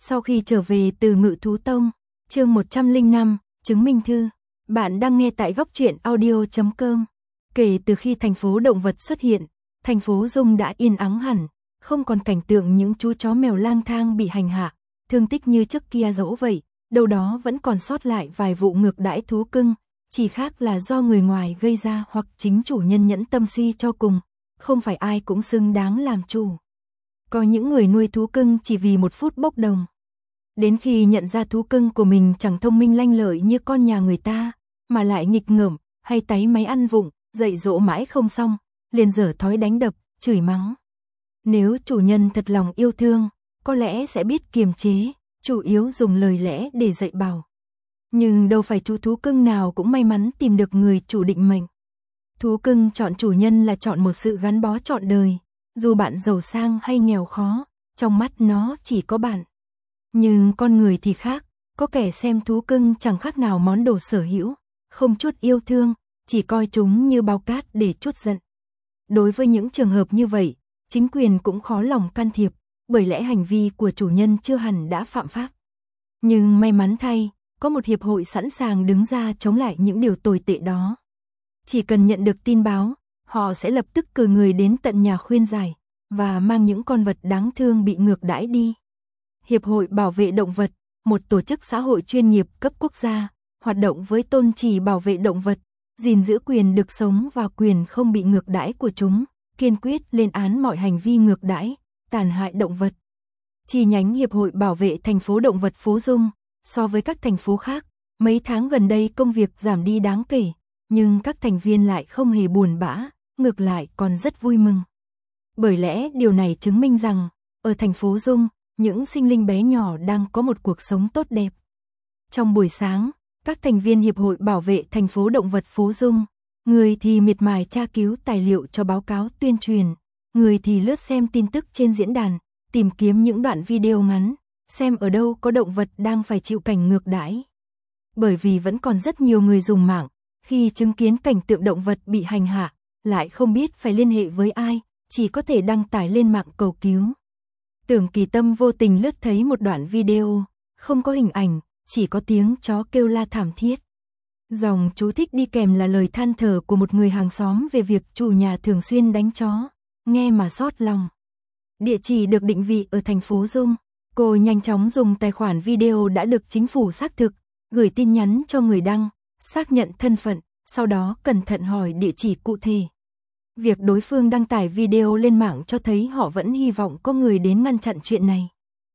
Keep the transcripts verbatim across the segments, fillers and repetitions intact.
Sau khi trở về từ Ngự Thú Tông, chương một trăm lẻ năm, chứng minh thư. Bạn đang nghe tại góc truyện audio chấm com. Kể từ khi thành phố động vật xuất hiện, thành phố Dung đã yên ắng hẳn, không còn cảnh tượng những chú chó mèo lang thang bị hành hạ, thương tích như trước kia dẫu vậy, đâu đó vẫn còn sót lại vài vụ ngược đãi thú cưng, chỉ khác là do người ngoài gây ra hoặc chính chủ nhân nhẫn tâm suy cho cùng, không phải ai cũng xứng đáng làm chủ. Có những người nuôi thú cưng chỉ vì một phút bốc đồng. Đến khi nhận ra thú cưng của mình chẳng thông minh lanh lợi như con nhà người ta, mà lại nghịch ngợm, hay táy máy ăn vụng, dạy dỗ mãi không xong, liền dở thói đánh đập, chửi mắng. Nếu chủ nhân thật lòng yêu thương, có lẽ sẽ biết kiềm chế, chủ yếu dùng lời lẽ để dạy bảo. Nhưng đâu phải chú thú cưng nào cũng may mắn tìm được người chủ định mệnh. Thú cưng chọn chủ nhân là chọn một sự gắn bó trọn đời, dù bạn giàu sang hay nghèo khó, trong mắt nó chỉ có bạn. Nhưng con người thì khác, có kẻ xem thú cưng chẳng khác nào món đồ sở hữu, không chút yêu thương, chỉ coi chúng như bao cát để trút giận. Đối với những trường hợp như vậy, chính quyền cũng khó lòng can thiệp, bởi lẽ hành vi của chủ nhân chưa hẳn đã phạm pháp. Nhưng may mắn thay, có một hiệp hội sẵn sàng đứng ra chống lại những điều tồi tệ đó. Chỉ cần nhận được tin báo, họ sẽ lập tức cử người đến tận nhà khuyên giải, và mang những con vật đáng thương bị ngược đãi đi. Hiệp hội Bảo vệ Động vật, một tổ chức xã hội chuyên nghiệp cấp quốc gia, hoạt động với tôn chỉ bảo vệ động vật, gìn giữ quyền được sống và quyền không bị ngược đãi của chúng, kiên quyết lên án mọi hành vi ngược đãi, tàn hại động vật. Chi nhánh Hiệp hội Bảo vệ thành phố Động vật Phú Dung, so với các thành phố khác, mấy tháng gần đây công việc giảm đi đáng kể, nhưng các thành viên lại không hề buồn bã, ngược lại còn rất vui mừng. Bởi lẽ điều này chứng minh rằng, ở thành phố Dung, những sinh linh bé nhỏ đang có một cuộc sống tốt đẹp. Trong buổi sáng, các thành viên Hiệp hội Bảo vệ thành phố Động vật Phú Dung, người thì miệt mài tra cứu tài liệu cho báo cáo tuyên truyền, người thì lướt xem tin tức trên diễn đàn, tìm kiếm những đoạn video ngắn, xem ở đâu có động vật đang phải chịu cảnh ngược đãi. Bởi vì vẫn còn rất nhiều người dùng mạng, khi chứng kiến cảnh tượng động vật bị hành hạ, lại không biết phải liên hệ với ai, chỉ có thể đăng tải lên mạng cầu cứu. Tưởng Kỳ Tâm vô tình lướt thấy một đoạn video, không có hình ảnh, chỉ có tiếng chó kêu la thảm thiết. Dòng chú thích đi kèm là lời than thở của một người hàng xóm về việc chủ nhà thường xuyên đánh chó, nghe mà xót lòng. Địa chỉ được định vị ở thành phố Dung, cô nhanh chóng dùng tài khoản video đã được chính phủ xác thực, gửi tin nhắn cho người đăng, xác nhận thân phận, sau đó cẩn thận hỏi địa chỉ cụ thể. Việc đối phương đăng tải video lên mạng cho thấy họ vẫn hy vọng có người đến ngăn chặn chuyện này.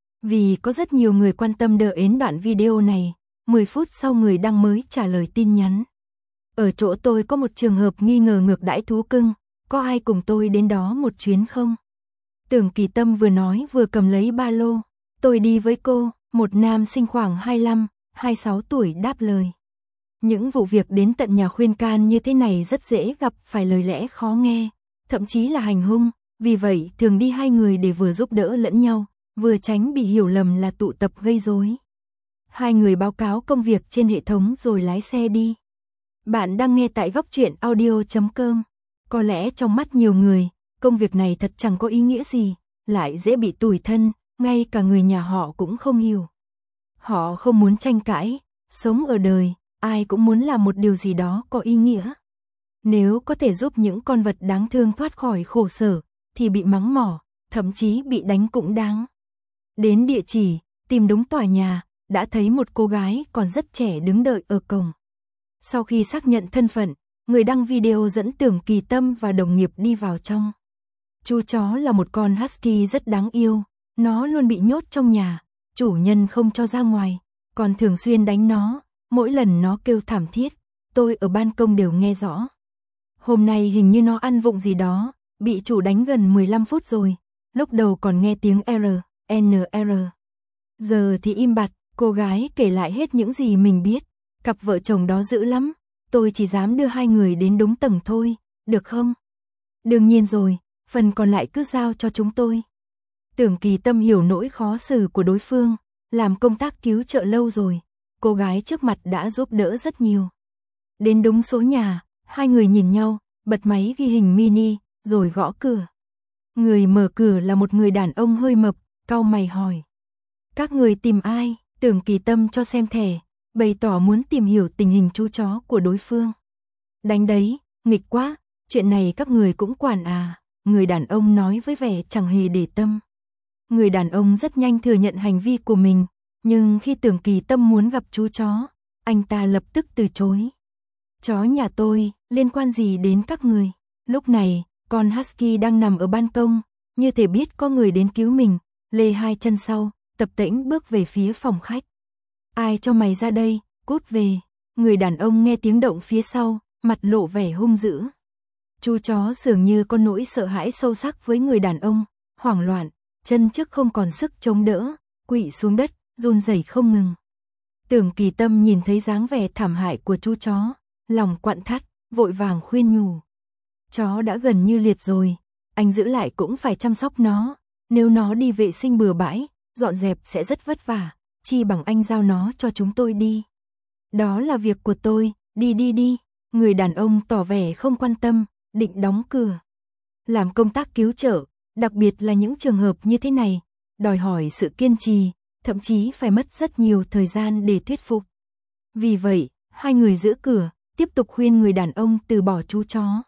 Vì có rất nhiều người quan tâm đợi đến đoạn video này, mười phút sau người đăng mới trả lời tin nhắn. Ở chỗ tôi có một trường hợp nghi ngờ ngược đãi thú cưng, có ai cùng tôi đến đó một chuyến không? Tưởng Kỳ Tâm vừa nói vừa cầm lấy ba lô, tôi đi với cô, một nam sinh khoảng hai mươi lăm, hai mươi sáu tuổi đáp lời. Những vụ việc đến tận nhà khuyên can như thế này rất dễ gặp phải lời lẽ khó nghe, thậm chí là hành hung, vì vậy thường đi hai người để vừa giúp đỡ lẫn nhau, vừa tránh bị hiểu lầm là tụ tập gây rối. Hai người báo cáo công việc trên hệ thống rồi lái xe đi. Bạn đang nghe tại góc truyện audio chấm com. Có lẽ trong mắt nhiều người, công việc này thật chẳng có ý nghĩa gì, lại dễ bị tủi thân, ngay cả người nhà họ cũng không hiểu. Họ không muốn tranh cãi, sống ở đời, ai cũng muốn làm một điều gì đó có ý nghĩa. Nếu có thể giúp những con vật đáng thương thoát khỏi khổ sở, thì bị mắng mỏ, thậm chí bị đánh cũng đáng. Đến địa chỉ, tìm đúng tòa nhà, đã thấy một cô gái còn rất trẻ đứng đợi ở cổng. Sau khi xác nhận thân phận, người đăng video dẫn Tưởng Kỳ Tâm và đồng nghiệp đi vào trong. Chú chó là một con husky rất đáng yêu, nó luôn bị nhốt trong nhà, chủ nhân không cho ra ngoài, còn thường xuyên đánh nó, mỗi lần nó kêu thảm thiết, tôi ở ban công đều nghe rõ. Hôm nay hình như nó ăn vụng gì đó, bị chủ đánh gần mười lăm phút rồi, lúc đầu còn nghe tiếng R, N R. Giờ thì im bặt, cô gái kể lại hết những gì mình biết, cặp vợ chồng đó dữ lắm, tôi chỉ dám đưa hai người đến đúng tầng thôi, được không? Đương nhiên rồi, phần còn lại cứ giao cho chúng tôi. Tưởng Kỳ Tâm hiểu nỗi khó xử của đối phương, làm công tác cứu trợ lâu rồi, cô gái trước mặt đã giúp đỡ rất nhiều. Đến đúng số nhà, hai người nhìn nhau, bật máy ghi hình mini, rồi gõ cửa. Người mở cửa là một người đàn ông hơi mập, cau mày hỏi. Các người tìm ai? Tưởng Kỳ Tâm cho xem thẻ, bày tỏ muốn tìm hiểu tình hình chú chó của đối phương. Đánh đấy, nghịch quá, chuyện này các người cũng quản à, người đàn ông nói với vẻ chẳng hề để tâm. Người đàn ông rất nhanh thừa nhận hành vi của mình, nhưng khi Tưởng Kỳ Tâm muốn gặp chú chó, anh ta lập tức từ chối. Chó nhà tôi, liên quan gì đến các người? Lúc này, con Husky đang nằm ở ban công, như thể biết có người đến cứu mình, lê hai chân sau, tập tễnh bước về phía phòng khách. Ai cho mày ra đây, cút về. Người đàn ông nghe tiếng động phía sau, mặt lộ vẻ hung dữ. Chú chó dường như có nỗi sợ hãi sâu sắc với người đàn ông, hoảng loạn, chân trước không còn sức chống đỡ, quỵ xuống đất, run rẩy không ngừng. Tưởng Kỳ Tâm nhìn thấy dáng vẻ thảm hại của chú chó, lòng quặn thắt, vội vàng khuyên nhủ. Chó đã gần như liệt rồi, anh giữ lại cũng phải chăm sóc nó, nếu nó đi vệ sinh bừa bãi, dọn dẹp sẽ rất vất vả, chi bằng anh giao nó cho chúng tôi đi. Đó là việc của tôi, đi đi đi. Người đàn ông tỏ vẻ không quan tâm, định đóng cửa. Làm công tác cứu trợ, đặc biệt là những trường hợp như thế này, đòi hỏi sự kiên trì, thậm chí phải mất rất nhiều thời gian để thuyết phục. Vì vậy, hai người giữ cửa, tiếp tục khuyên người đàn ông từ bỏ chú chó.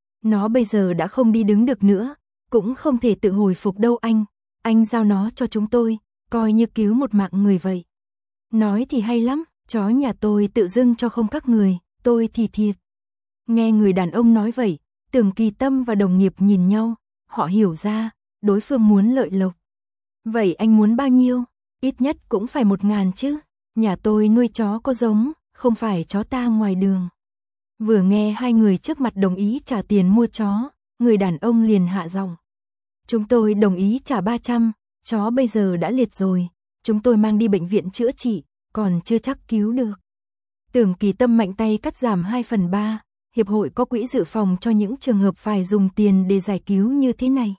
Nó bây giờ đã không đi đứng được nữa, cũng không thể tự hồi phục đâu anh, anh giao nó cho chúng tôi, coi như cứu một mạng người vậy. Nói thì hay lắm, chó nhà tôi tự dưng cho không các người, tôi thì thiệt. Nghe người đàn ông nói vậy, Tưởng Kỳ Tâm và đồng nghiệp nhìn nhau, họ hiểu ra, đối phương muốn lợi lộc. Vậy anh muốn bao nhiêu? Ít nhất cũng phải một ngàn chứ, nhà tôi nuôi chó có giống, không phải chó ta ngoài đường. Vừa nghe hai người trước mặt đồng ý trả tiền mua chó, người đàn ông liền hạ giọng. Chúng tôi đồng ý trả ba trăm, chó bây giờ đã liệt rồi, chúng tôi mang đi bệnh viện chữa trị, còn chưa chắc cứu được. Tưởng Kỳ Tâm mạnh tay cắt giảm hai phần ba, hiệp hội có quỹ dự phòng cho những trường hợp phải dùng tiền để giải cứu như thế này.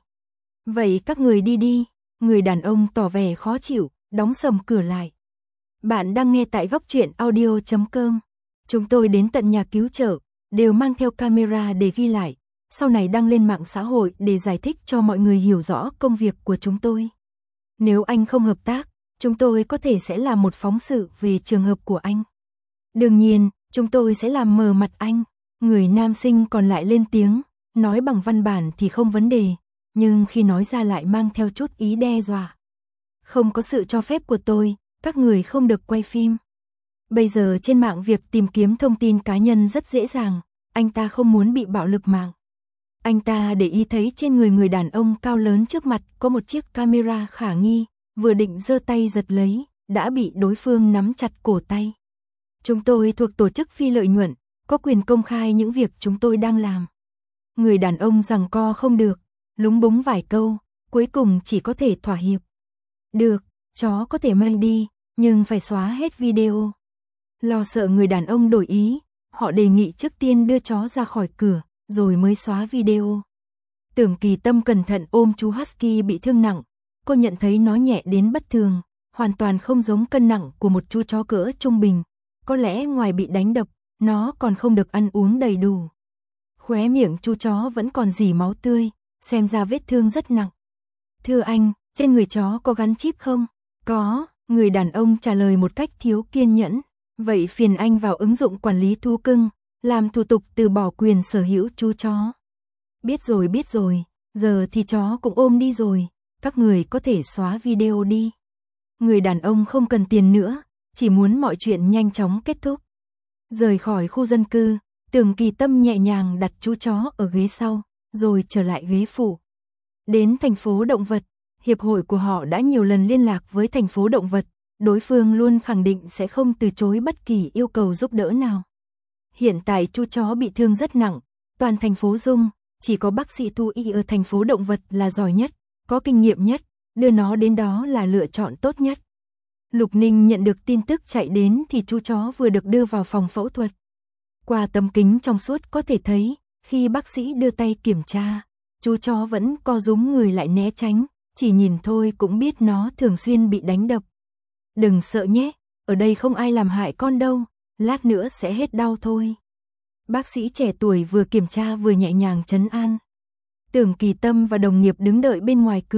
Vậy các người đi đi, người đàn ông tỏ vẻ khó chịu, đóng sầm cửa lại. Bạn đang nghe tại góc truyện audio chấm com. Chúng tôi đến tận nhà cứu trợ, đều mang theo camera để ghi lại, sau này đăng lên mạng xã hội để giải thích cho mọi người hiểu rõ công việc của chúng tôi. Nếu anh không hợp tác, chúng tôi có thể sẽ làm một phóng sự về trường hợp của anh. Đương nhiên, chúng tôi sẽ làm mờ mặt anh. Người nam sinh còn lại lên tiếng, nói bằng văn bản thì không vấn đề, nhưng khi nói ra lại mang theo chút ý đe dọa. Không có sự cho phép của tôi, các người không được quay phim. Bây giờ trên mạng việc tìm kiếm thông tin cá nhân rất dễ dàng, anh ta không muốn bị bạo lực mạng. Anh ta để ý thấy trên người người đàn ông cao lớn trước mặt có một chiếc camera khả nghi, vừa định giơ tay giật lấy, đã bị đối phương nắm chặt cổ tay. Chúng tôi thuộc tổ chức phi lợi nhuận, có quyền công khai những việc chúng tôi đang làm. Người đàn ông giằng co không được, lúng búng vài câu, cuối cùng chỉ có thể thỏa hiệp. Được, chó có thể mang đi, nhưng phải xóa hết video. Lo sợ người đàn ông đổi ý, họ đề nghị trước tiên đưa chó ra khỏi cửa, rồi mới xóa video. Tưởng Kỳ Tâm cẩn thận ôm chú Husky bị thương nặng, cô nhận thấy nó nhẹ đến bất thường, hoàn toàn không giống cân nặng của một chú chó cỡ trung bình. Có lẽ ngoài bị đánh đập, nó còn không được ăn uống đầy đủ. Khóe miệng chú chó vẫn còn rỉ máu tươi, xem ra vết thương rất nặng. Thưa anh, trên người chó có gắn chip không? Có, người đàn ông trả lời một cách thiếu kiên nhẫn. Vậy phiền anh vào ứng dụng quản lý thú cưng, làm thủ tục từ bỏ quyền sở hữu chú chó. Biết rồi biết rồi, giờ thì chó cũng ôm đi rồi, các người có thể xóa video đi. Người đàn ông không cần tiền nữa, chỉ muốn mọi chuyện nhanh chóng kết thúc. Rời khỏi khu dân cư, Tưởng Kỳ Tâm nhẹ nhàng đặt chú chó ở ghế sau, rồi trở lại ghế phụ. Đến thành phố động vật, hiệp hội của họ đã nhiều lần liên lạc với thành phố động vật, đối phương luôn khẳng định sẽ không từ chối bất kỳ yêu cầu giúp đỡ nào. Hiện tại chú chó bị thương rất nặng, toàn thành phố rung, chỉ có bác sĩ thú y ở thành phố động vật là giỏi nhất, có kinh nghiệm nhất, đưa nó đến đó là lựa chọn tốt nhất. Lục Ninh nhận được tin tức chạy đến thì chú chó vừa được đưa vào phòng phẫu thuật. Qua tấm kính trong suốt có thể thấy, khi bác sĩ đưa tay kiểm tra, chú chó vẫn co rúm người lại né tránh, chỉ nhìn thôi cũng biết nó thường xuyên bị đánh đập. Đừng sợ nhé, ở đây không ai làm hại con đâu, lát nữa sẽ hết đau thôi. Bác sĩ trẻ tuổi vừa kiểm tra vừa nhẹ nhàng trấn an. Tưởng Kỳ Tâm và đồng nghiệp đứng đợi bên ngoài cửa,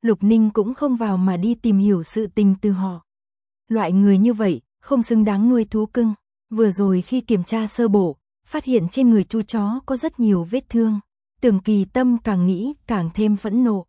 Lục Ninh cũng không vào mà đi tìm hiểu sự tình từ họ. Loại người như vậy, không xứng đáng nuôi thú cưng. Vừa rồi khi kiểm tra sơ bộ, phát hiện trên người chú chó có rất nhiều vết thương. Tưởng Kỳ Tâm càng nghĩ càng thêm phẫn nộ.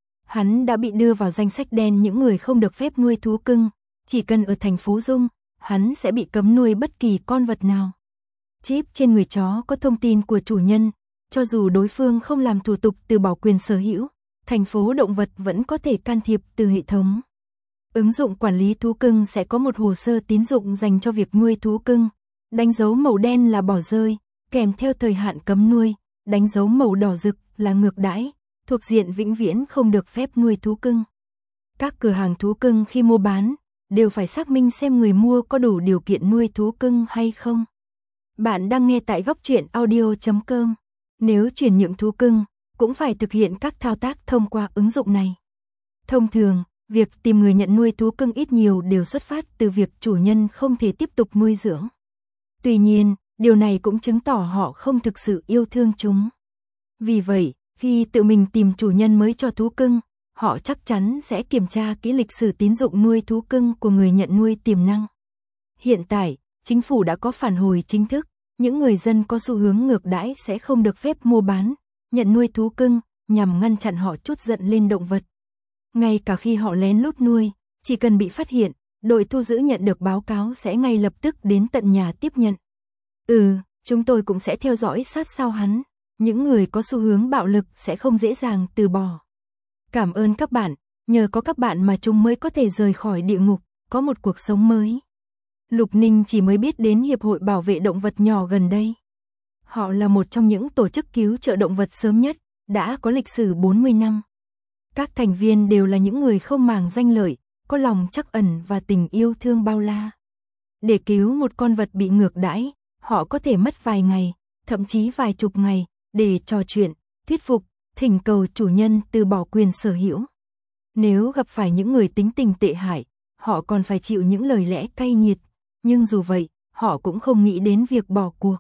Hắn đã bị đưa vào danh sách đen những người không được phép nuôi thú cưng. Chỉ cần ở thành phố Dung, hắn sẽ bị cấm nuôi bất kỳ con vật nào. Chip trên người chó có thông tin của chủ nhân, cho dù đối phương không làm thủ tục từ bỏ quyền sở hữu, thành phố động vật vẫn có thể can thiệp từ hệ thống. Ứng dụng quản lý thú cưng sẽ có một hồ sơ tín dụng dành cho việc nuôi thú cưng. Đánh dấu màu đen là bỏ rơi, kèm theo thời hạn cấm nuôi, đánh dấu màu đỏ rực là ngược đãi, thuộc diện vĩnh viễn không được phép nuôi thú cưng. Các cửa hàng thú cưng khi mua bán, đều phải xác minh xem người mua có đủ điều kiện nuôi thú cưng hay không. Bạn đang nghe tại góc truyện audio chấm com. Nếu chuyển nhượng thú cưng, cũng phải thực hiện các thao tác thông qua ứng dụng này. Thông thường, việc tìm người nhận nuôi thú cưng ít nhiều đều xuất phát từ việc chủ nhân không thể tiếp tục nuôi dưỡng. Tuy nhiên, điều này cũng chứng tỏ họ không thực sự yêu thương chúng. Vì vậy, khi tự mình tìm chủ nhân mới cho thú cưng, họ chắc chắn sẽ kiểm tra kỹ lịch sử tín dụng nuôi thú cưng của người nhận nuôi tiềm năng. Hiện tại, chính phủ đã có phản hồi chính thức, những người dân có xu hướng ngược đãi sẽ không được phép mua bán, nhận nuôi thú cưng, nhằm ngăn chặn họ trút giận lên động vật. Ngay cả khi họ lén lút nuôi, chỉ cần bị phát hiện, đội thu giữ nhận được báo cáo sẽ ngay lập tức đến tận nhà tiếp nhận. Ừ, chúng tôi cũng sẽ theo dõi sát sao hắn. Những người có xu hướng bạo lực sẽ không dễ dàng từ bỏ. Cảm ơn các bạn, nhờ có các bạn mà chúng mới có thể rời khỏi địa ngục, có một cuộc sống mới. Lục Ninh chỉ mới biết đến Hiệp hội Bảo vệ Động vật nhỏ gần đây. Họ là một trong những tổ chức cứu trợ động vật sớm nhất, đã có lịch sử bốn mươi năm. Các thành viên đều là những người không màng danh lợi, có lòng trắc ẩn và tình yêu thương bao la. Để cứu một con vật bị ngược đãi, họ có thể mất vài ngày, thậm chí vài chục ngày, để trò chuyện, thuyết phục, thỉnh cầu chủ nhân từ bỏ quyền sở hữu. Nếu gặp phải những người tính tình tệ hại, họ còn phải chịu những lời lẽ cay nghiệt, nhưng dù vậy, họ cũng không nghĩ đến việc bỏ cuộc.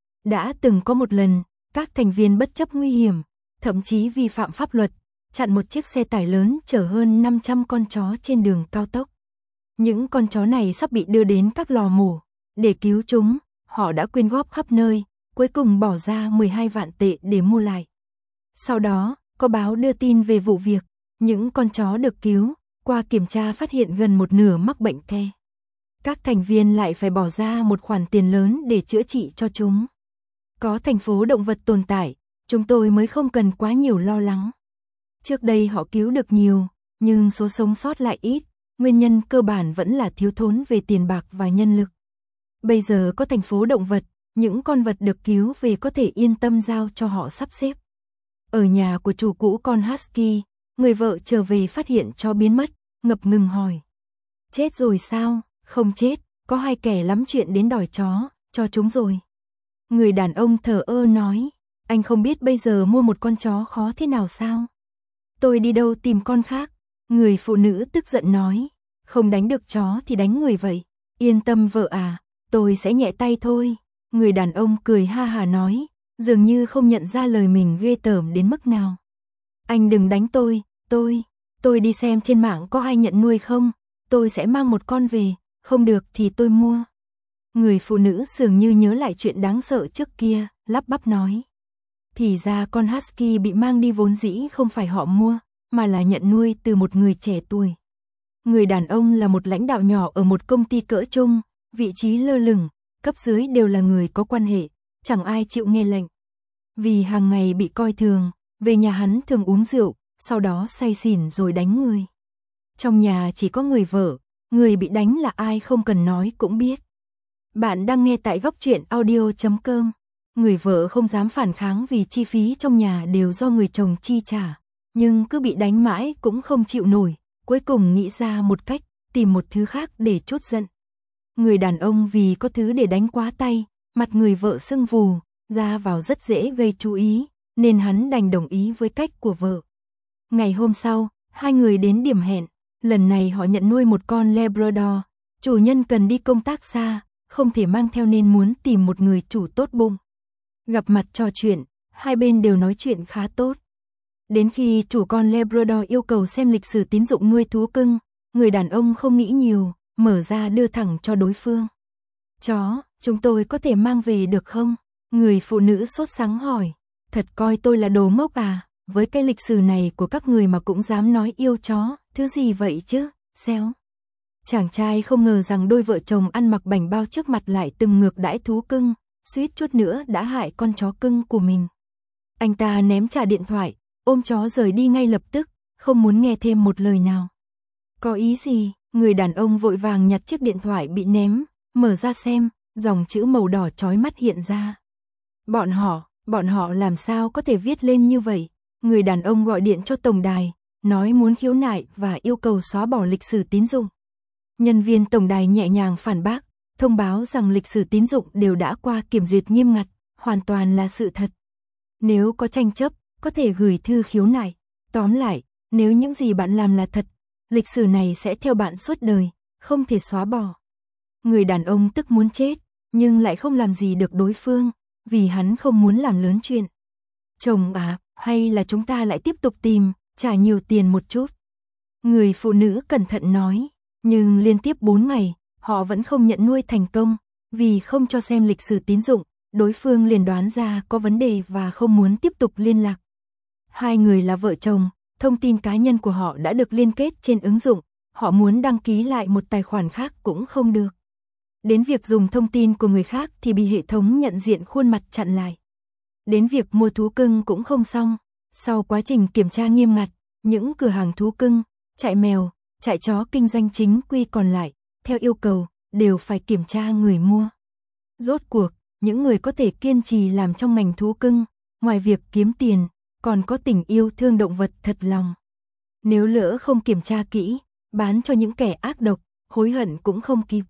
Đã từng có một lần, các thành viên bất chấp nguy hiểm, thậm chí vi phạm pháp luật, chặn một chiếc xe tải lớn chở hơn năm trăm con chó trên đường cao tốc. Những con chó này sắp bị đưa đến các lò mổ. Để cứu chúng, họ đã quyên góp khắp nơi, cuối cùng bỏ ra mười hai vạn tệ để mua lại. Sau đó, có báo đưa tin về vụ việc, những con chó được cứu, qua kiểm tra phát hiện gần một nửa mắc bệnh ke. Các thành viên lại phải bỏ ra một khoản tiền lớn để chữa trị cho chúng. Có thành phố động vật tồn tại, chúng tôi mới không cần quá nhiều lo lắng. Trước đây họ cứu được nhiều, nhưng số sống sót lại ít, nguyên nhân cơ bản vẫn là thiếu thốn về tiền bạc và nhân lực. Bây giờ có thành phố động vật, những con vật được cứu về có thể yên tâm giao cho họ sắp xếp. Ở nhà của chủ cũ con Husky, người vợ trở về phát hiện chó biến mất, ngập ngừng hỏi. Chết rồi sao? Không chết, có hai kẻ lắm chuyện đến đòi chó, cho chúng rồi. Người đàn ông thờ ơ nói, anh không biết bây giờ mua một con chó khó thế nào sao? Tôi đi đâu tìm con khác? Người phụ nữ tức giận nói, không đánh được chó thì đánh người vậy. Yên tâm vợ à, tôi sẽ nhẹ tay thôi. Người đàn ông cười ha hà nói, dường như không nhận ra lời mình ghê tởm đến mức nào. Anh đừng đánh tôi, tôi, tôi đi xem trên mạng có ai nhận nuôi không, tôi sẽ mang một con về, không được thì tôi mua. Người phụ nữ dường như nhớ lại chuyện đáng sợ trước kia, lắp bắp nói. Thì ra con Husky bị mang đi vốn dĩ không phải họ mua, mà là nhận nuôi từ một người trẻ tuổi. Người đàn ông là một lãnh đạo nhỏ ở một công ty cỡ trung, vị trí lơ lửng, cấp dưới đều là người có quan hệ, chẳng ai chịu nghe lệnh. Vì hàng ngày bị coi thường, về nhà hắn thường uống rượu, sau đó say xỉn rồi đánh người. Trong nhà chỉ có người vợ, người bị đánh là ai không cần nói cũng biết. Bạn đang nghe tại góc truyện audio chấm com. Người vợ không dám phản kháng vì chi phí trong nhà đều do người chồng chi trả, nhưng cứ bị đánh mãi cũng không chịu nổi, cuối cùng nghĩ ra một cách, tìm một thứ khác để trút giận. Người đàn ông vì có thứ để đánh quá tay, mặt người vợ sưng vù, ra vào rất dễ gây chú ý, nên hắn đành đồng ý với cách của vợ. Ngày hôm sau, hai người đến điểm hẹn, lần này họ nhận nuôi một con Labrador, chủ nhân cần đi công tác xa, không thể mang theo nên muốn tìm một người chủ tốt bụng. Gặp mặt trò chuyện, hai bên đều nói chuyện khá tốt. Đến khi chủ con Labrador yêu cầu xem lịch sử tín dụng nuôi thú cưng, người đàn ông không nghĩ nhiều, mở ra đưa thẳng cho đối phương. Chó, chúng tôi có thể mang về được không? Người phụ nữ sốt sắng hỏi. Thật coi tôi là đồ ngốc à, với cái lịch sử này của các người mà cũng dám nói yêu chó, thứ gì vậy chứ, xéo. Chàng trai không ngờ rằng đôi vợ chồng ăn mặc bảnh bao trước mặt lại từng ngược đãi thú cưng, suýt chút nữa đã hại con chó cưng của mình. Anh ta ném trả điện thoại, ôm chó rời đi ngay lập tức, không muốn nghe thêm một lời nào. Có ý gì? Người đàn ông vội vàng nhặt chiếc điện thoại bị ném, mở ra xem, dòng chữ màu đỏ chói mắt hiện ra. Bọn họ, bọn họ làm sao có thể viết lên như vậy? Người đàn ông gọi điện cho tổng đài, nói muốn khiếu nại và yêu cầu xóa bỏ lịch sử tín dụng. Nhân viên tổng đài nhẹ nhàng phản bác, thông báo rằng lịch sử tín dụng đều đã qua kiểm duyệt nghiêm ngặt, hoàn toàn là sự thật. Nếu có tranh chấp, có thể gửi thư khiếu nại. Tóm lại, nếu những gì bạn làm là thật, lịch sử này sẽ theo bạn suốt đời, không thể xóa bỏ. Người đàn ông tức muốn chết, nhưng lại không làm gì được đối phương, vì hắn không muốn làm lớn chuyện. Chồng à, hay là chúng ta lại tiếp tục tìm, trả nhiều tiền một chút. Người phụ nữ cẩn thận nói, nhưng liên tiếp bốn ngày, họ vẫn không nhận nuôi thành công, vì không cho xem lịch sử tín dụng, đối phương liền đoán ra có vấn đề và không muốn tiếp tục liên lạc. Hai người là vợ chồng, thông tin cá nhân của họ đã được liên kết trên ứng dụng, họ muốn đăng ký lại một tài khoản khác cũng không được. Đến việc dùng thông tin của người khác thì bị hệ thống nhận diện khuôn mặt chặn lại. Đến việc mua thú cưng cũng không xong, sau quá trình kiểm tra nghiêm ngặt, những cửa hàng thú cưng, trại mèo, trại chó kinh doanh chính quy còn lại, theo yêu cầu, đều phải kiểm tra người mua. Rốt cuộc, những người có thể kiên trì làm trong ngành thú cưng, ngoài việc kiếm tiền, còn có tình yêu thương động vật thật lòng. Nếu lỡ không kiểm tra kỹ, bán cho những kẻ ác độc, hối hận cũng không kịp.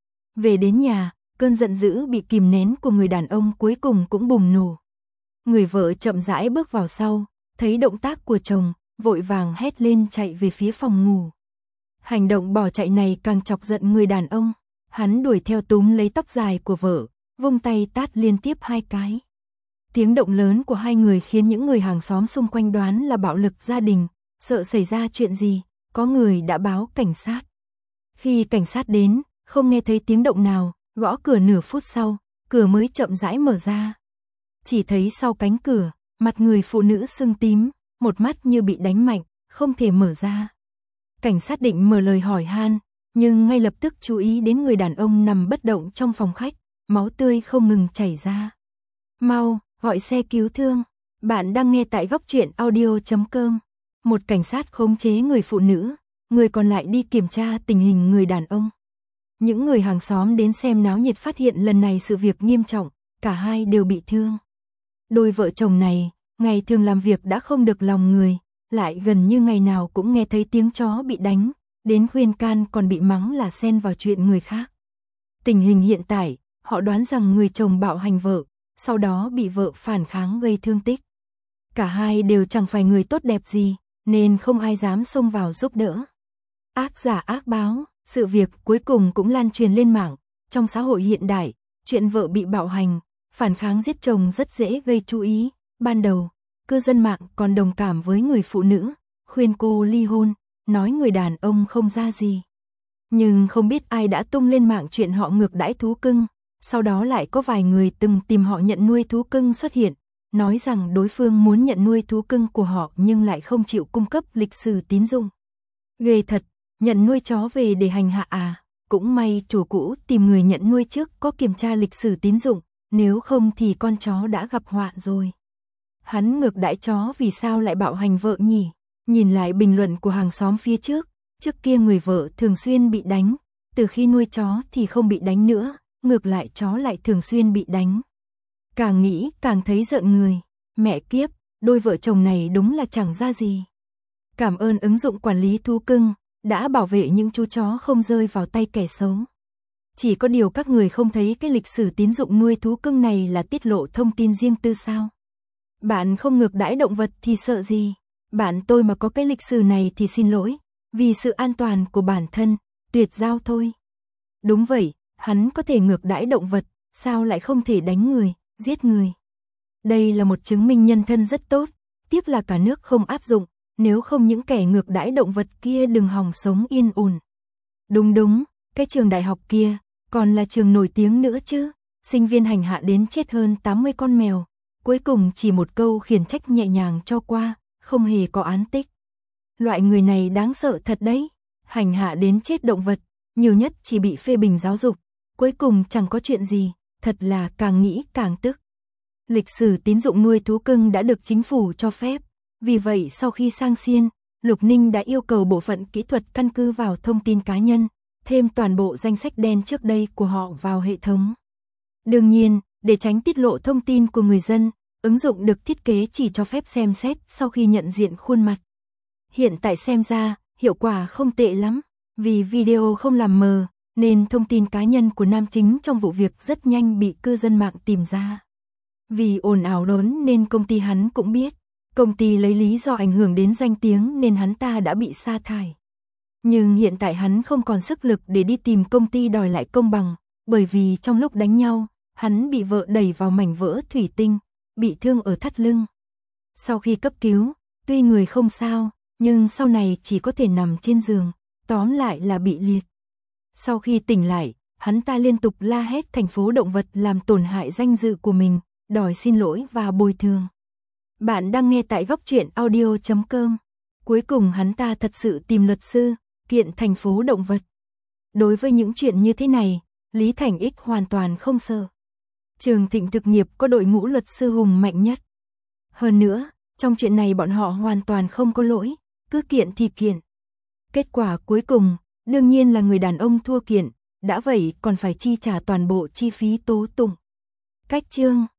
Về đến nhà, cơn giận dữ bị kìm nén của người đàn ông cuối cùng cũng bùng nổ. Người vợ chậm rãi bước vào sau, thấy động tác của chồng, vội vàng hét lên chạy về phía phòng ngủ. Hành động bỏ chạy này càng chọc giận người đàn ông, hắn đuổi theo túm lấy tóc dài của vợ, vung tay tát liên tiếp hai cái. Tiếng động lớn của hai người khiến những người hàng xóm xung quanh đoán là bạo lực gia đình, sợ xảy ra chuyện gì, có người đã báo cảnh sát. Khi cảnh sát đến, không nghe thấy tiếng động nào, gõ cửa nửa phút sau, cửa mới chậm rãi mở ra. Chỉ thấy sau cánh cửa, mặt người phụ nữ sưng tím, một mắt như bị đánh mạnh, không thể mở ra. Cảnh sát định mở lời hỏi han, nhưng ngay lập tức chú ý đến người đàn ông nằm bất động trong phòng khách, máu tươi không ngừng chảy ra. Mau, gọi xe cứu thương. Bạn đang nghe tại góc truyện audio chấm com. Một cảnh sát khống chế người phụ nữ, người còn lại đi kiểm tra tình hình người đàn ông. Những người hàng xóm đến xem náo nhiệt phát hiện lần này sự việc nghiêm trọng, cả hai đều bị thương. Đôi vợ chồng này, ngày thường làm việc đã không được lòng người, lại gần như ngày nào cũng nghe thấy tiếng chó bị đánh, đến khuyên can còn bị mắng là xen vào chuyện người khác. Tình hình hiện tại, họ đoán rằng người chồng bạo hành vợ, sau đó bị vợ phản kháng gây thương tích. Cả hai đều chẳng phải người tốt đẹp gì, nên không ai dám xông vào giúp đỡ. Ác giả ác báo, sự việc cuối cùng cũng lan truyền lên mạng. Trong xã hội hiện đại, chuyện vợ bị bạo hành, phản kháng giết chồng rất dễ gây chú ý. Ban đầu, cư dân mạng còn đồng cảm với người phụ nữ, khuyên cô ly hôn, nói người đàn ông không ra gì. Nhưng không biết ai đã tung lên mạng chuyện họ ngược đãi thú cưng, sau đó lại có vài người từng tìm họ nhận nuôi thú cưng xuất hiện, nói rằng đối phương muốn nhận nuôi thú cưng của họ nhưng lại không chịu cung cấp lịch sử tín dụng. Ghê thật, nhận nuôi chó về để hành hạ à, cũng may chủ cũ tìm người nhận nuôi trước có kiểm tra lịch sử tín dụng, nếu không thì con chó đã gặp họa rồi. Hắn ngược đãi chó vì sao lại bạo hành vợ nhỉ? Nhìn lại bình luận của hàng xóm phía trước, trước kia người vợ thường xuyên bị đánh, từ khi nuôi chó thì không bị đánh nữa, ngược lại chó lại thường xuyên bị đánh. Càng nghĩ càng thấy giận người, mẹ kiếp, đôi vợ chồng này đúng là chẳng ra gì. Cảm ơn ứng dụng quản lý thú cưng, đã bảo vệ những chú chó không rơi vào tay kẻ xấu. Chỉ có điều các người không thấy cái lịch sử tín dụng nuôi thú cưng này là tiết lộ thông tin riêng tư sao? Bạn không ngược đãi động vật thì sợ gì? Bạn tôi mà có cái lịch sử này thì xin lỗi, vì sự an toàn của bản thân, tuyệt giao thôi. Đúng vậy, hắn có thể ngược đãi động vật, sao lại không thể đánh người, giết người? Đây là một chứng minh nhân thân rất tốt, tiếc là cả nước không áp dụng, nếu không những kẻ ngược đãi động vật kia đừng hòng sống yên ổn. Đúng đúng, cái trường đại học kia, còn là trường nổi tiếng nữa chứ, sinh viên hành hạ đến chết hơn tám mươi con mèo, cuối cùng chỉ một câu khiển trách nhẹ nhàng cho qua, không hề có án tích. Loại người này đáng sợ thật đấy, hành hạ đến chết động vật, nhiều nhất chỉ bị phê bình giáo dục, cuối cùng chẳng có chuyện gì, thật là càng nghĩ càng tức. Lịch sử tín dụng nuôi thú cưng đã được chính phủ cho phép, vì vậy sau khi sang Xiên, Lục Ninh đã yêu cầu bộ phận kỹ thuật căn cứ vào thông tin cá nhân, thêm toàn bộ danh sách đen trước đây của họ vào hệ thống. Đương nhiên, để tránh tiết lộ thông tin của người dân, ứng dụng được thiết kế chỉ cho phép xem xét sau khi nhận diện khuôn mặt. Hiện tại xem ra, hiệu quả không tệ lắm, vì video không làm mờ, nên thông tin cá nhân của nam chính trong vụ việc rất nhanh bị cư dân mạng tìm ra. Vì ồn ào lớn nên công ty hắn cũng biết, công ty lấy lý do ảnh hưởng đến danh tiếng nên hắn ta đã bị sa thải. Nhưng hiện tại hắn không còn sức lực để đi tìm công ty đòi lại công bằng, bởi vì trong lúc đánh nhau, hắn bị vợ đẩy vào mảnh vỡ thủy tinh, bị thương ở thắt lưng. Sau khi cấp cứu, tuy người không sao, nhưng sau này chỉ có thể nằm trên giường, tóm lại là bị liệt. Sau khi tỉnh lại, hắn ta liên tục la hét thành phố động vật làm tổn hại danh dự của mình, đòi xin lỗi và bồi thường. Bạn đang nghe tại góc truyện audio chấm com. Cuối cùng hắn ta thật sự tìm luật sư, kiện thành phố động vật. Đối với những chuyện như thế này, Lý Thành Ích hoàn toàn không sợ. Trường Thịnh Thực Nghiệp có đội ngũ luật sư hùng mạnh nhất. Hơn nữa, trong chuyện này bọn họ hoàn toàn không có lỗi, cứ kiện thì kiện. Kết quả cuối cùng, đương nhiên là người đàn ông thua kiện, đã vậy còn phải chi trả toàn bộ chi phí tố tụng. Cách chương